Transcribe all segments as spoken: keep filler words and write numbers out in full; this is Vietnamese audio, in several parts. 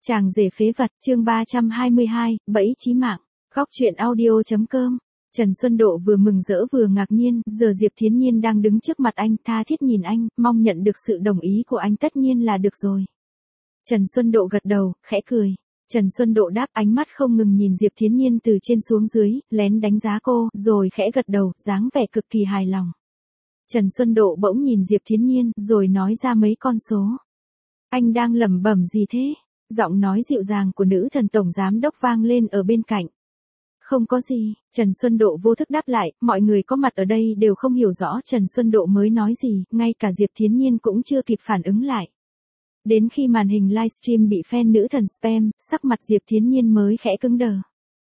Chàng rể phế vật, chương ba trăm hai mươi hai, bẫy chí mạng. Góc truyện audio chấm com. Trần Xuân Độ vừa mừng rỡ vừa ngạc nhiên, giờ Diệp Thiến Nhiên đang đứng trước mặt anh, tha thiết nhìn anh, mong nhận được sự đồng ý của anh tất nhiên là được rồi. Trần Xuân Độ gật đầu, khẽ cười. Trần Xuân Độ đáp, ánh mắt không ngừng nhìn Diệp Thiến Nhiên từ trên xuống dưới, lén đánh giá cô, rồi khẽ gật đầu, dáng vẻ cực kỳ hài lòng. Trần Xuân Độ bỗng nhìn Diệp Thiến Nhiên, rồi nói ra mấy con số. Anh đang lẩm bẩm gì thế? Giọng nói dịu dàng của nữ thần tổng giám đốc vang lên ở bên cạnh. Không có gì, Trần Xuân Độ vô thức đáp lại, mọi người có mặt ở đây đều không hiểu rõ Trần Xuân Độ mới nói gì, ngay cả Diệp Thiến Nhiên cũng chưa kịp phản ứng lại. Đến khi màn hình livestream bị fan nữ thần spam, sắc mặt Diệp Thiến Nhiên mới khẽ cứng đờ.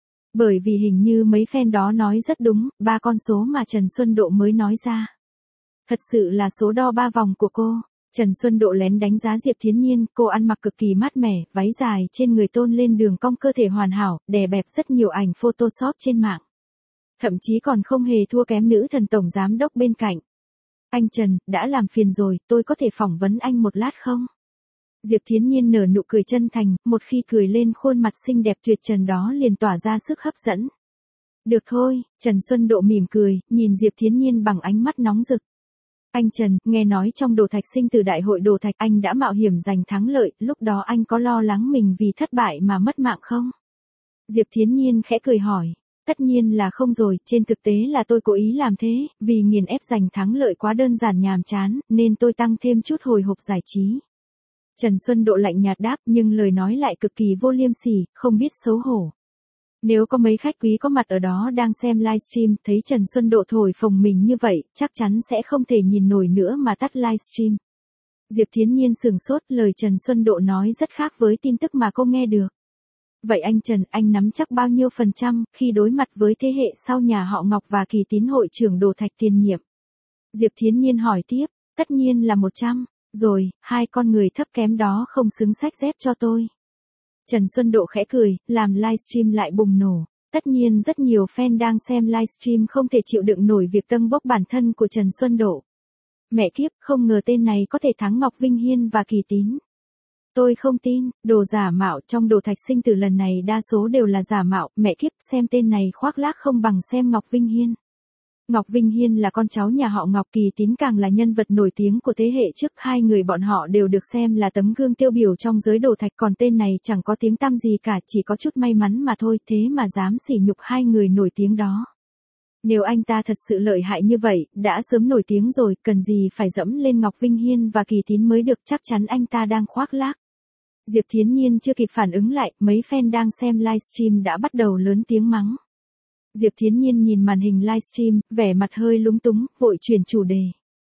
Bởi vì hình như mấy fan đó nói rất đúng, ba con số mà Trần Xuân Độ mới nói ra. Thật sự là số đo ba vòng của cô. Trần Xuân Độ lén đánh giá Diệp Thiến Nhiên, cô ăn mặc cực kỳ mát mẻ, váy dài trên người tôn lên đường cong cơ thể hoàn hảo, đè bẹp rất nhiều ảnh Photoshop trên mạng. Thậm chí còn không hề thua kém nữ thần tổng giám đốc bên cạnh. Anh Trần, đã làm phiền rồi, tôi có thể phỏng vấn anh một lát không? Diệp Thiến Nhiên nở nụ cười chân thành, một khi cười lên khuôn mặt xinh đẹp tuyệt trần đó liền tỏa ra sức hấp dẫn. Được thôi, Trần Xuân Độ mỉm cười, nhìn Diệp Thiến Nhiên bằng ánh mắt nóng rực. Anh Trần, nghe nói trong đồ thạch sinh từ đại hội đồ thạch anh đã mạo hiểm giành thắng lợi, lúc đó anh có lo lắng mình vì thất bại mà mất mạng không? Diệp Thiến Nhiên khẽ cười hỏi. Tất nhiên là không rồi, trên thực tế là tôi cố ý làm thế, vì nghiền ép giành thắng lợi quá đơn giản nhàm chán, nên tôi tăng thêm chút hồi hộp giải trí. Trần Xuân Độ lạnh nhạt đáp, nhưng lời nói lại cực kỳ vô liêm sỉ, không biết xấu hổ. Nếu có mấy khách quý có mặt ở đó đang xem livestream, thấy Trần Xuân Độ thổi phồng mình như vậy, chắc chắn sẽ không thể nhìn nổi nữa mà tắt livestream. Diệp Thiến Nhiên sửng sốt, lời Trần Xuân Độ nói rất khác với tin tức mà cô nghe được. Vậy anh Trần, anh nắm chắc bao nhiêu phần trăm, khi đối mặt với thế hệ sau nhà họ Ngọc và Kỳ Tín hội trưởng đồ thạch tiền nhiệm? Diệp Thiến Nhiên hỏi tiếp, tất nhiên là một trăm, rồi, hai con người thấp kém đó không xứng xách dép cho tôi. Trần Xuân Độ khẽ cười, làm livestream lại bùng nổ. Tất nhiên rất nhiều fan đang xem livestream không thể chịu đựng nổi việc tâng bốc bản thân của Trần Xuân Độ. Mẹ kiếp, không ngờ tên này có thể thắng Ngọc Vinh Hiên và Kỳ Tín. Tôi không tin, đồ giả mạo trong đồ thạch sinh từ lần này đa số đều là giả mạo, mẹ kiếp, xem tên này khoác lác không bằng xem Ngọc Vinh Hiên. Ngọc Vinh Hiên là con cháu nhà họ Ngọc, Kỳ Tín càng là nhân vật nổi tiếng của thế hệ trước, hai người bọn họ đều được xem là tấm gương tiêu biểu trong giới đồ thạch, còn tên này chẳng có tiếng tăm gì cả, chỉ có chút may mắn mà thôi, thế mà dám sỉ nhục hai người nổi tiếng đó. Nếu anh ta thật sự lợi hại như vậy, đã sớm nổi tiếng rồi, cần gì phải dẫm lên Ngọc Vinh Hiên và Kỳ Tín mới được, chắc chắn anh ta đang khoác lác. Diệp Thiến Nhiên chưa kịp phản ứng lại, mấy fan đang xem livestream đã bắt đầu lớn tiếng mắng. Diệp Thiến Nhiên nhìn màn hình livestream, vẻ mặt hơi lúng túng, vội chuyển chủ đề.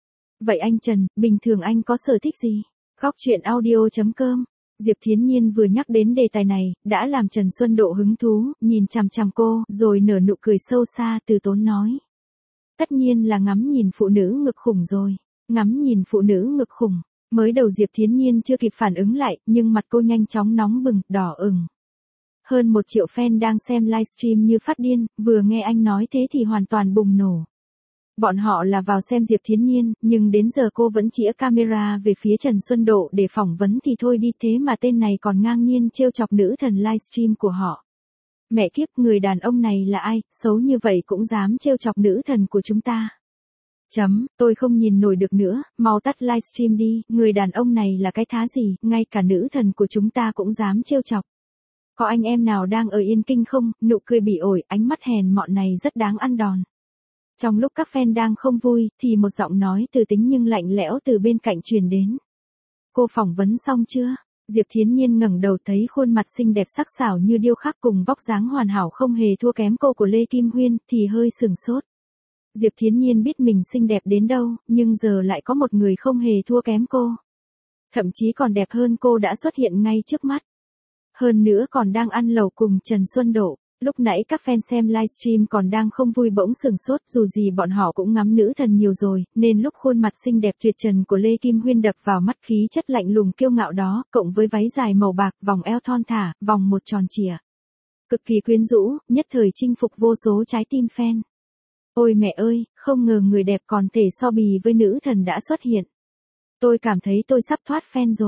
Vậy anh Trần, bình thường anh có sở thích gì? Góc truyện audio chấm com. Diệp Thiến Nhiên vừa nhắc đến đề tài này, đã làm Trần Xuân Độ hứng thú, nhìn chằm chằm cô, rồi nở nụ cười sâu xa, từ tốn nói. Tất nhiên là ngắm nhìn phụ nữ ngực khủng rồi. Ngắm nhìn phụ nữ ngực khủng. Mới đầu Diệp Thiến Nhiên chưa kịp phản ứng lại, nhưng mặt cô nhanh chóng nóng bừng, đỏ ửng. Hơn một triệu fan đang xem livestream như phát điên, vừa nghe anh nói thế thì hoàn toàn bùng nổ. Bọn họ là vào xem Diệp Thiến Nhiên, nhưng đến giờ cô vẫn chĩa camera về phía Trần Xuân Độ để phỏng vấn thì thôi đi, thế mà tên này còn ngang nhiên trêu chọc nữ thần livestream của họ. Mẹ kiếp, người đàn ông này là ai, xấu như vậy cũng dám trêu chọc nữ thần của chúng ta. Chấm, tôi không nhìn nổi được nữa, mau tắt livestream đi, người đàn ông này là cái thá gì, ngay cả nữ thần của chúng ta cũng dám trêu chọc. Có anh em nào đang ở Yên Kinh không? Nụ cười bỉ ổi, ánh mắt hèn mọn này rất đáng ăn đòn. Trong lúc các fan đang không vui, thì một giọng nói từ tính nhưng lạnh lẽo từ bên cạnh truyền đến. Cô phỏng vấn xong chưa? Diệp Thiến Nhiên ngẩng đầu thấy khuôn mặt xinh đẹp sắc sảo như điêu khắc cùng vóc dáng hoàn hảo không hề thua kém cô của Lê Kim Huyên, thì hơi sửng sốt. Diệp Thiến Nhiên biết mình xinh đẹp đến đâu, nhưng giờ lại có một người không hề thua kém cô. Thậm chí còn đẹp hơn cô đã xuất hiện ngay trước mắt. Hơn nữa còn đang ăn lẩu cùng Trần Xuân Độ. Lúc nãy các fan xem livestream còn đang không vui bỗng sửng sốt, dù gì bọn họ cũng ngắm nữ thần nhiều rồi, nên lúc khuôn mặt xinh đẹp tuyệt trần của Lê Kim Huyên đập vào mắt, khí chất lạnh lùng kiêu ngạo đó, cộng với váy dài màu bạc, vòng eo thon thả, vòng một tròn chìa. Cực kỳ quyến rũ, nhất thời chinh phục vô số trái tim fan. Ôi mẹ ơi, không ngờ người đẹp còn thể so bì với nữ thần đã xuất hiện. Tôi cảm thấy tôi sắp thoát fan rồi.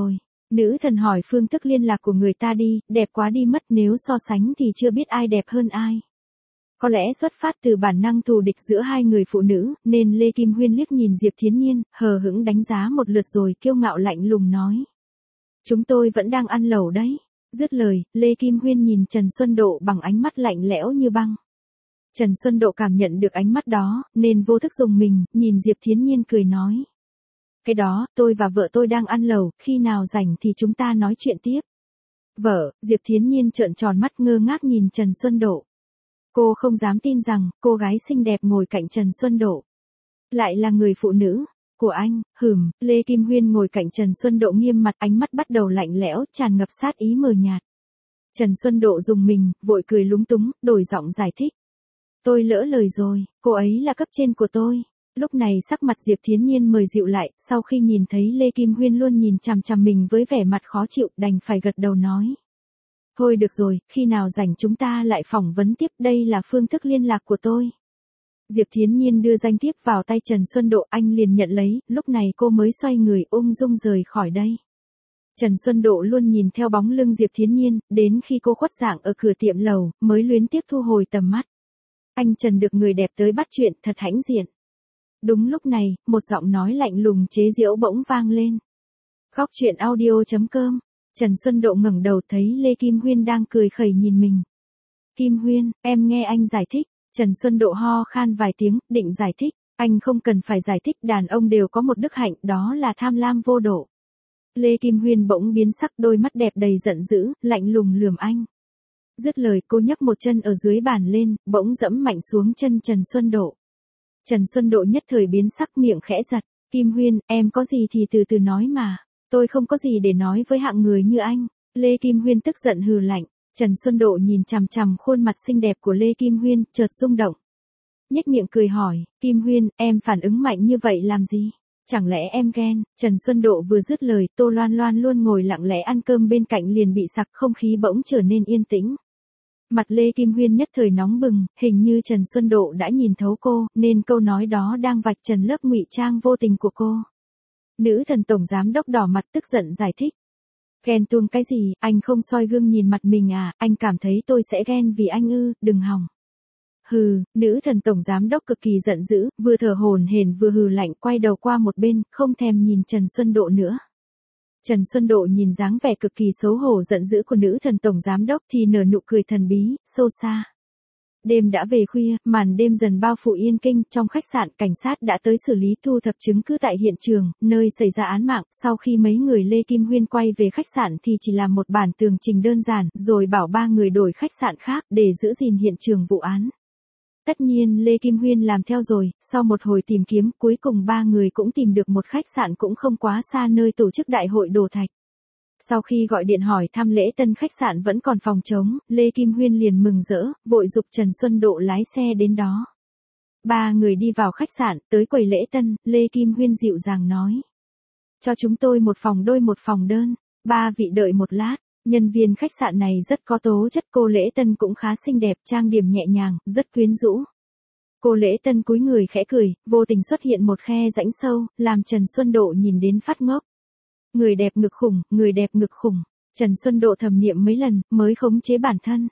Nữ thần hỏi phương thức liên lạc của người ta đi, đẹp quá đi mất, nếu so sánh thì chưa biết ai đẹp hơn ai. Có lẽ xuất phát từ bản năng thù địch giữa hai người phụ nữ, nên Lê Kim Huyên liếc nhìn Diệp Thiến Nhiên, hờ hững đánh giá một lượt rồi kiêu ngạo lạnh lùng nói. Chúng tôi vẫn đang ăn lẩu đấy. Dứt lời, Lê Kim Huyên nhìn Trần Xuân Độ bằng ánh mắt lạnh lẽo như băng. Trần Xuân Độ cảm nhận được ánh mắt đó, nên vô thức dùng mình, nhìn Diệp Thiến Nhiên cười nói. Cái đó, tôi và vợ tôi đang ăn lẩu, khi nào rảnh thì chúng ta nói chuyện tiếp. Vợ, Diệp Thiến Nhiên trợn tròn mắt ngơ ngác nhìn Trần Xuân Độ. Cô không dám tin rằng, cô gái xinh đẹp ngồi cạnh Trần Xuân Độ lại là người phụ nữ của anh. Hừm, Lê Kim Huyên ngồi cạnh Trần Xuân Độ nghiêm mặt, ánh mắt bắt đầu lạnh lẽo, tràn ngập sát ý mờ nhạt. Trần Xuân Độ dùng mình, vội cười lúng túng, đổi giọng giải thích. Tôi lỡ lời rồi, cô ấy là cấp trên của tôi. Lúc này sắc mặt Diệp Thiến Nhiên mời dịu lại, sau khi nhìn thấy Lê Kim Huyên luôn nhìn chằm chằm mình với vẻ mặt khó chịu, đành phải gật đầu nói. Thôi được rồi, khi nào rảnh chúng ta lại phỏng vấn tiếp, đây là phương thức liên lạc của tôi. Diệp Thiến Nhiên đưa danh thiếp vào tay Trần Xuân Độ, anh liền nhận lấy, lúc này cô mới xoay người ung dung rời khỏi đây. Trần Xuân Độ luôn nhìn theo bóng lưng Diệp Thiến Nhiên, đến khi cô khuất dạng ở cửa tiệm lẩu, mới luyến tiếc thu hồi tầm mắt. Anh Trần được người đẹp tới bắt chuyện, thật hãnh diện. Đúng lúc này, một giọng nói lạnh lùng chế giễu bỗng vang lên. Góc truyện audio chấm com. Trần Xuân Độ ngẩng đầu thấy Lê Kim Huyên đang cười khẩy nhìn mình. Kim Huyên, em nghe anh giải thích. Trần Xuân Độ ho khan vài tiếng, định giải thích. Anh không cần phải giải thích, đàn ông đều có một đức hạnh, đó là tham lam vô độ. Lê Kim Huyên bỗng biến sắc, đôi mắt đẹp đầy giận dữ, lạnh lùng lườm anh. Dứt lời, cô nhấc một chân ở dưới bàn lên, bỗng dẫm mạnh xuống chân Trần Xuân Độ. Trần Xuân Độ nhất thời biến sắc, miệng khẽ giật. Kim Huyên, em có gì thì từ từ nói mà. Tôi không có gì để nói với hạng người như anh. Lê Kim Huyên tức giận hừ lạnh. Trần Xuân Độ nhìn chằm chằm khuôn mặt xinh đẹp của Lê Kim Huyên, chợt rung động. Nhếch miệng cười hỏi, Kim Huyên, em phản ứng mạnh như vậy làm gì? Chẳng lẽ em ghen? Trần Xuân Độ vừa dứt lời, Tô Loan Loan luôn ngồi lặng lẽ ăn cơm bên cạnh liền bị sặc, không khí bỗng trở nên yên tĩnh. Mặt Lê Kim Huyên nhất thời nóng bừng, hình như Trần Xuân Độ đã nhìn thấu cô, nên câu nói đó đang vạch trần lớp ngụy trang vô tình của cô. Nữ thần tổng giám đốc đỏ mặt tức giận giải thích. Ghen tuông cái gì, anh không soi gương nhìn mặt mình à, anh cảm thấy tôi sẽ ghen vì anh ư, đừng hòng. Hừ, nữ thần tổng giám đốc cực kỳ giận dữ, vừa thở hổn hển vừa hừ lạnh, quay đầu qua một bên, không thèm nhìn Trần Xuân Độ nữa. Trần Xuân Độ nhìn dáng vẻ cực kỳ xấu hổ giận dữ của nữ thần tổng giám đốc thì nở nụ cười thần bí, sâu xa. Đêm đã về khuya, màn đêm dần bao phủ Yên Kinh, trong khách sạn cảnh sát đã tới xử lý thu thập chứng cứ tại hiện trường, nơi xảy ra án mạng. Sau khi mấy người Lê Kim Huyên quay về khách sạn thì chỉ làm một bản tường trình đơn giản, rồi bảo ba người đổi khách sạn khác để giữ gìn hiện trường vụ án. Tất nhiên Lê Kim Huyên làm theo rồi, sau một hồi tìm kiếm, cuối cùng ba người cũng tìm được một khách sạn cũng không quá xa nơi tổ chức đại hội đồ thạch. Sau khi gọi điện hỏi thăm lễ tân khách sạn vẫn còn phòng trống, Lê Kim Huyên liền mừng rỡ, vội giục Trần Xuân Độ lái xe đến đó. Ba người đi vào khách sạn, tới quầy lễ tân, Lê Kim Huyên dịu dàng nói. Cho chúng tôi một phòng đôi một phòng đơn, ba vị đợi một lát. Nhân viên khách sạn này rất có tố chất, cô lễ tân cũng khá xinh đẹp, trang điểm nhẹ nhàng, rất quyến rũ. Cô lễ tân cúi người khẽ cười, vô tình xuất hiện một khe rãnh sâu, làm Trần Xuân Độ nhìn đến phát ngốc. Người đẹp ngực khủng, người đẹp ngực khủng. Trần Xuân Độ thầm niệm mấy lần, mới khống chế bản thân.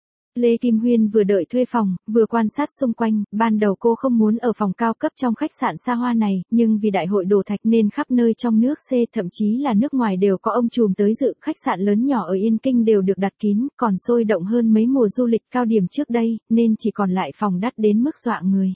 Lê Kim Huyên vừa đợi thuê phòng, vừa quan sát xung quanh, ban đầu cô không muốn ở phòng cao cấp trong khách sạn xa hoa này, nhưng vì đại hội đồ thạch nên khắp nơi trong nước C, thậm chí là nước ngoài đều có ông trùm tới dự, khách sạn lớn nhỏ ở Yên Kinh đều được đặt kín, còn sôi động hơn mấy mùa du lịch cao điểm trước đây, nên chỉ còn lại phòng đắt đến mức dọa người.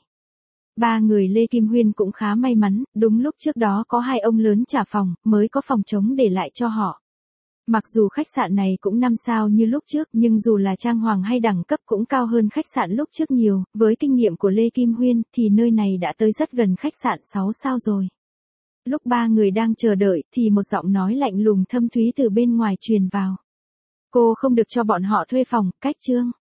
Ba người Lê Kim Huyên cũng khá may mắn, đúng lúc trước đó có hai ông lớn trả phòng, mới có phòng trống để lại cho họ. Mặc dù khách sạn này cũng năm sao như lúc trước, nhưng dù là trang hoàng hay đẳng cấp cũng cao hơn khách sạn lúc trước nhiều, với kinh nghiệm của Lê Kim Huyên thì nơi này đã tới rất gần khách sạn sáu sao rồi. Lúc ba người đang chờ đợi thì một giọng nói lạnh lùng thâm thúy từ bên ngoài truyền vào. Cô không được cho bọn họ thuê phòng, cách chương.